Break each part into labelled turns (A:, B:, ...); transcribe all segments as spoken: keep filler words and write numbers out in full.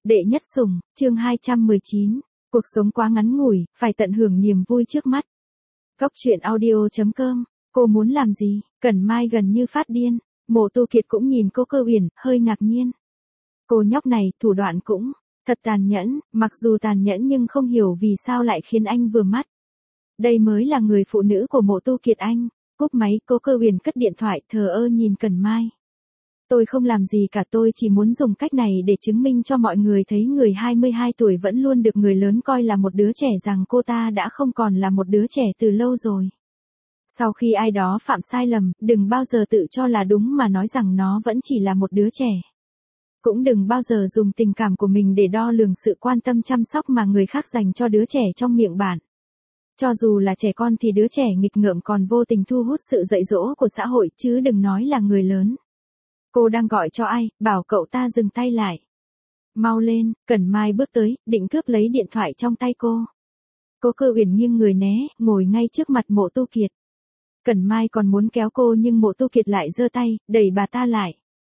A: Đệ nhất sủng, chương hai trăm mười chín. Cuộc sống quá ngắn ngủi, phải tận hưởng niềm vui trước mắt. Cốc truyện audio chấm com. Cô muốn làm gì? Cẩn Mai gần như phát điên. Mộ Tu Kiệt cũng nhìn cô Cơ Uyển, hơi ngạc nhiên. Cô nhóc này, thủ đoạn cũng thật tàn nhẫn, mặc dù tàn nhẫn nhưng không hiểu vì sao lại khiến anh vừa mắt. Đây mới là người phụ nữ của Mộ Tu Kiệt anh. Cúp máy, cô Cơ Uyển cất điện thoại, thờ ơ nhìn Cẩn Mai. Tôi không làm gì cả, tôi chỉ muốn dùng cách này để chứng minh cho mọi người thấy người hai mươi hai tuổi vẫn luôn được người lớn coi là một đứa trẻ, rằng cô ta đã không còn là một đứa trẻ từ lâu rồi. Sau khi ai đó phạm sai lầm, đừng bao giờ tự cho là đúng mà nói rằng nó vẫn chỉ là một đứa trẻ. Cũng đừng bao giờ dùng tình cảm của mình để đo lường sự quan tâm chăm sóc mà người khác dành cho đứa trẻ trong miệng bạn. Cho dù là trẻ con thì đứa trẻ nghịch ngợm còn vô tình thu hút sự dạy dỗ của xã hội, chứ đừng nói là người lớn. Cô đang gọi cho ai, bảo cậu ta dừng tay lại. Mau lên, Cẩn Mai bước tới, định cướp lấy điện thoại trong tay cô. Cô Cơ Uyển nghiêng người né, ngồi ngay trước mặt Mộ Tu Kiệt. Cẩn Mai còn muốn kéo cô nhưng Mộ Tu Kiệt lại giơ tay, đẩy bà ta lại.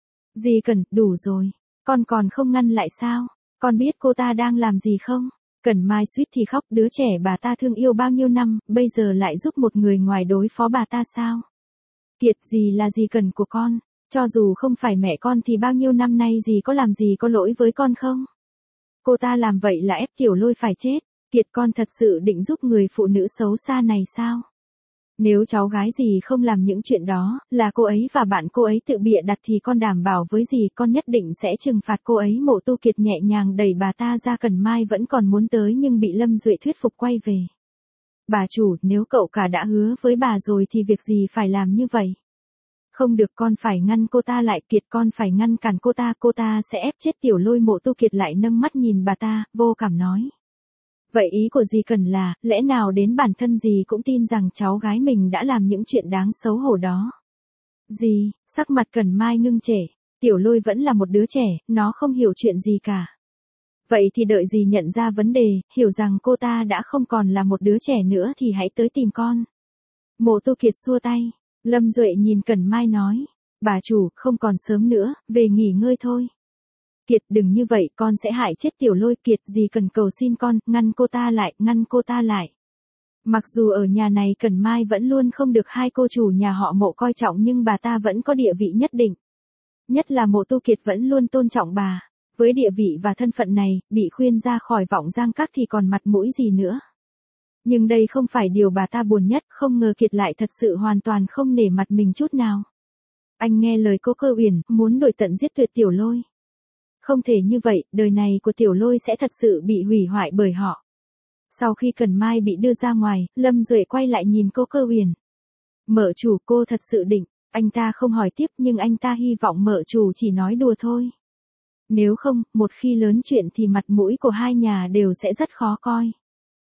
A: Dì Cẩn, đủ rồi, con còn không ngăn lại sao? Con biết cô ta đang làm gì không? Cẩn Mai suýt thì khóc, đứa trẻ bà ta thương yêu bao nhiêu năm, bây giờ lại giúp một người ngoài đối phó bà ta sao? Kiệt, dì là dì Cẩn của con. Cho dù không phải mẹ con thì bao nhiêu năm nay dì có làm gì có lỗi với con không? Cô ta làm vậy là ép Tiểu Lôi phải chết. Kiệt, con thật sự định giúp người phụ nữ xấu xa này sao? Nếu cháu gái dì không làm những chuyện đó, là cô ấy và bạn cô ấy tự bịa đặt thì con đảm bảo với dì con nhất định sẽ trừng phạt cô ấy. Mộ Tu Kiệt nhẹ nhàng đẩy bà ta ra. Cẩn Mai vẫn còn muốn tới nhưng bị Lâm Duệ thuyết phục quay về. Bà chủ, nếu cậu cả đã hứa với bà rồi thì việc gì phải làm như vậy? Không được, con phải ngăn cô ta lại. Kiệt, con phải ngăn cản cô ta, cô ta sẽ ép chết Tiểu Lôi. Mộ Tu Kiệt lại nâng mắt nhìn bà ta, vô cảm nói. Vậy ý của dì Cần là, lẽ nào đến bản thân dì cũng tin rằng cháu gái mình đã làm những chuyện đáng xấu hổ đó? Dì, sắc mặt Cẩn Mai ngưng trệ, Tiểu Lôi vẫn là một đứa trẻ, nó không hiểu chuyện gì cả. Vậy thì đợi dì nhận ra vấn đề, hiểu rằng cô ta đã không còn là một đứa trẻ nữa thì hãy tới tìm con. Mộ Tu Kiệt xua tay. Lâm Duệ nhìn Cẩn Mai nói, bà chủ, không còn sớm nữa, về nghỉ ngơi thôi. Kiệt, đừng như vậy, con sẽ hại chết Tiểu Lôi. Kiệt, dì cần cầu xin con, ngăn cô ta lại, ngăn cô ta lại. Mặc dù ở nhà này Cẩn Mai vẫn luôn không được hai cô chủ nhà họ Mộ coi trọng nhưng bà ta vẫn có địa vị nhất định. Nhất là Mộ Tu Kiệt vẫn luôn tôn trọng bà. Với địa vị và thân phận này, bị khuyên ra khỏi Vọng Giang Các thì còn mặt mũi gì nữa. Nhưng đây không phải điều bà ta buồn nhất, không ngờ Kiệt lại thật sự hoàn toàn không nể mặt mình chút nào. Anh nghe lời cô Cơ Uyển, muốn đuổi tận giết tuyệt Tiểu Lôi. Không thể như vậy, đời này của Tiểu Lôi sẽ thật sự bị hủy hoại bởi họ. Sau khi Cẩn Mai bị đưa ra ngoài, Lâm Duệ quay lại nhìn cô Cơ Uyển. Mợ chủ, cô thật sự định, anh ta không hỏi tiếp nhưng anh ta hy vọng mợ chủ chỉ nói đùa thôi. Nếu không, một khi lớn chuyện thì mặt mũi của hai nhà đều sẽ rất khó coi.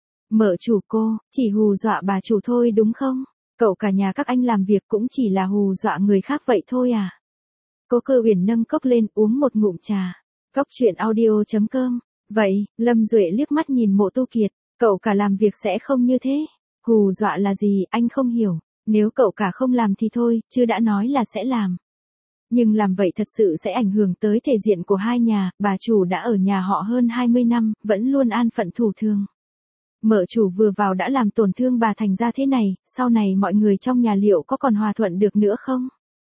A: Mợ chủ, cô chỉ hù dọa bà chủ thôi đúng không? Cậu cả nhà các anh làm việc cũng chỉ là hù dọa người khác vậy thôi à? Cô Cơ Uyển nâng cốc lên uống một ngụm trà. Cốc truyện audio chấm com. Vậy, Lâm Duệ liếc mắt nhìn Mộ Tu Kiệt, cậu cả làm việc sẽ không như thế. Hù dọa là gì, anh không hiểu. Nếu cậu cả không làm thì thôi, chứ đã nói là sẽ làm. Nhưng làm vậy thật sự sẽ ảnh hưởng tới thể diện của hai nhà. Bà chủ đã ở nhà họ hơn hai mươi năm, vẫn luôn an phận thủ thường. Mợ chủ vừa vào đã làm tổn thương bà thành ra thế này, sau này mọi người trong nhà liệu có còn hòa thuận được nữa không?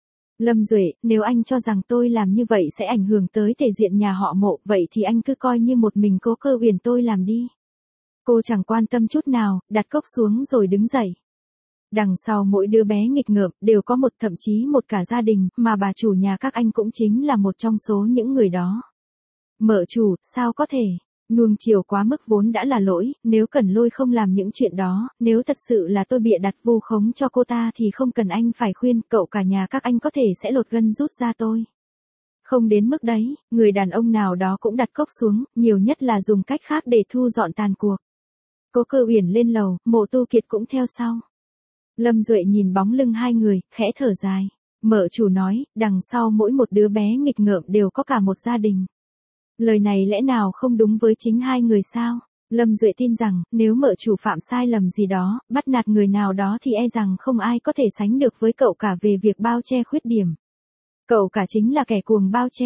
A: Lâm Duệ, nếu anh cho rằng tôi làm như vậy sẽ ảnh hưởng tới thể diện nhà họ Mộ, vậy thì anh cứ coi như một mình cô Cơ Uyển tôi làm đi. Cô chẳng quan tâm chút nào, đặt cốc xuống rồi đứng dậy. Đằng sau mỗi đứa bé nghịch ngợm đều có một, thậm chí một cả gia đình, mà bà chủ nhà các anh cũng chính là một trong số những người đó. Mợ chủ, sao có thể? Nuông chiều quá mức vốn đã là lỗi, nếu Cẩn Lôi không làm những chuyện đó, nếu thật sự là tôi bịa đặt vu khống cho cô ta thì không cần anh phải khuyên, cậu cả nhà các anh có thể sẽ lột gân rút ra tôi. Không đến mức đấy, người đàn ông nào đó cũng đặt cốc xuống, nhiều nhất là dùng cách khác để thu dọn tàn cuộc. Cô Cơ Uyển lên lầu, Mộ Tu Kiệt cũng theo sau. Lâm Duệ nhìn bóng lưng hai người, khẽ thở dài. Mợ chủ nói, đằng sau mỗi một đứa bé nghịch ngợm đều có cả một gia đình. Lời này lẽ nào không đúng với chính hai người sao? Lâm Duệ tin rằng, nếu mợ chủ phạm sai lầm gì đó, bắt nạt người nào đó thì e rằng không ai có thể sánh được với cậu cả về việc bao che khuyết điểm. Cậu cả chính là kẻ cuồng bao che.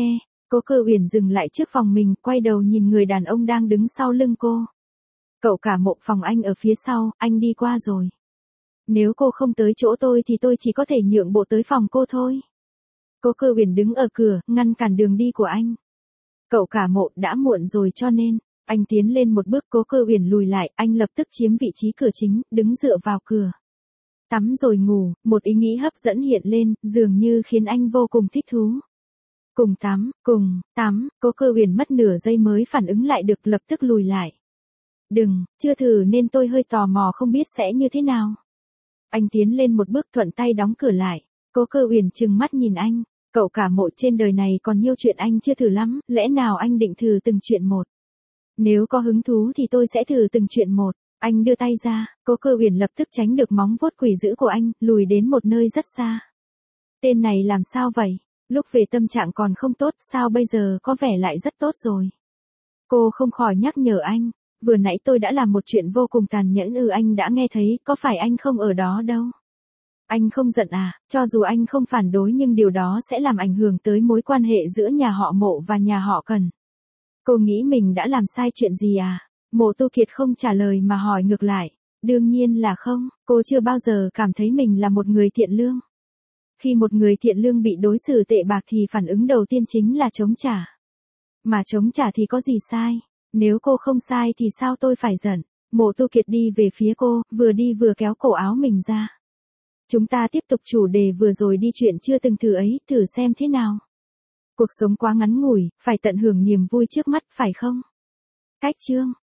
A: Cố Cơ Uyển dừng lại trước phòng mình, quay đầu nhìn người đàn ông đang đứng sau lưng cô. Cậu Cả Mộ, phòng anh ở phía sau, anh đi qua rồi. Nếu cô không tới chỗ tôi thì tôi chỉ có thể nhượng bộ tới phòng cô thôi. Cố Cơ Uyển đứng ở cửa, ngăn cản đường đi của anh. Cậu Cả Mộ, đã muộn rồi cho nên, anh tiến lên một bước, Cố Cơ Uyển lùi lại, anh lập tức chiếm vị trí cửa chính, đứng dựa vào cửa. Tắm rồi ngủ, một ý nghĩ hấp dẫn hiện lên, dường như khiến anh vô cùng thích thú. Cùng tắm, cùng, tắm, Cố Cơ Uyển mất nửa giây mới phản ứng lại được, lập tức lùi lại. Đừng, chưa thử nên tôi hơi tò mò không biết sẽ như thế nào. Anh tiến lên một bước, thuận tay đóng cửa lại. Cố Cơ Uyển trừng mắt nhìn anh, cậu Cả Mộ, trên đời này còn nhiều chuyện anh chưa thử lắm, lẽ nào anh định thử từng chuyện một? Nếu có hứng thú thì tôi sẽ thử từng chuyện một. Anh đưa tay ra, Cố Cơ Uyển lập tức tránh được móng vuốt quỷ dữ của anh, lùi đến một nơi rất xa. Tên này làm sao vậy? Lúc về tâm trạng còn không tốt, sao bây giờ có vẻ lại rất tốt rồi? Cô không khỏi nhắc nhở anh, vừa nãy tôi đã làm một chuyện vô cùng tàn nhẫn. Ừ, anh đã nghe thấy, có phải anh không ở đó đâu? Anh không giận à? Cho dù anh không phản đối nhưng điều đó sẽ làm ảnh hưởng tới mối quan hệ giữa nhà họ Mộ và nhà họ Cần. Cô nghĩ mình đã làm sai chuyện gì à? Mộ Tu Kiệt không trả lời mà hỏi ngược lại. Đương nhiên là không, cô chưa bao giờ cảm thấy mình là một người thiện lương. Khi một người thiện lương bị đối xử tệ bạc thì phản ứng đầu tiên chính là chống trả. Mà chống trả thì có gì sai? Nếu cô không sai thì sao tôi phải giận? Mộ Tu Kiệt đi về phía cô, vừa đi vừa kéo cổ áo mình ra. Chúng ta tiếp tục chủ đề vừa rồi đi, chuyện chưa từng thử ấy, thử xem thế nào. Cuộc sống quá ngắn ngủi, phải tận hưởng niềm vui trước mắt, phải không? Cách chương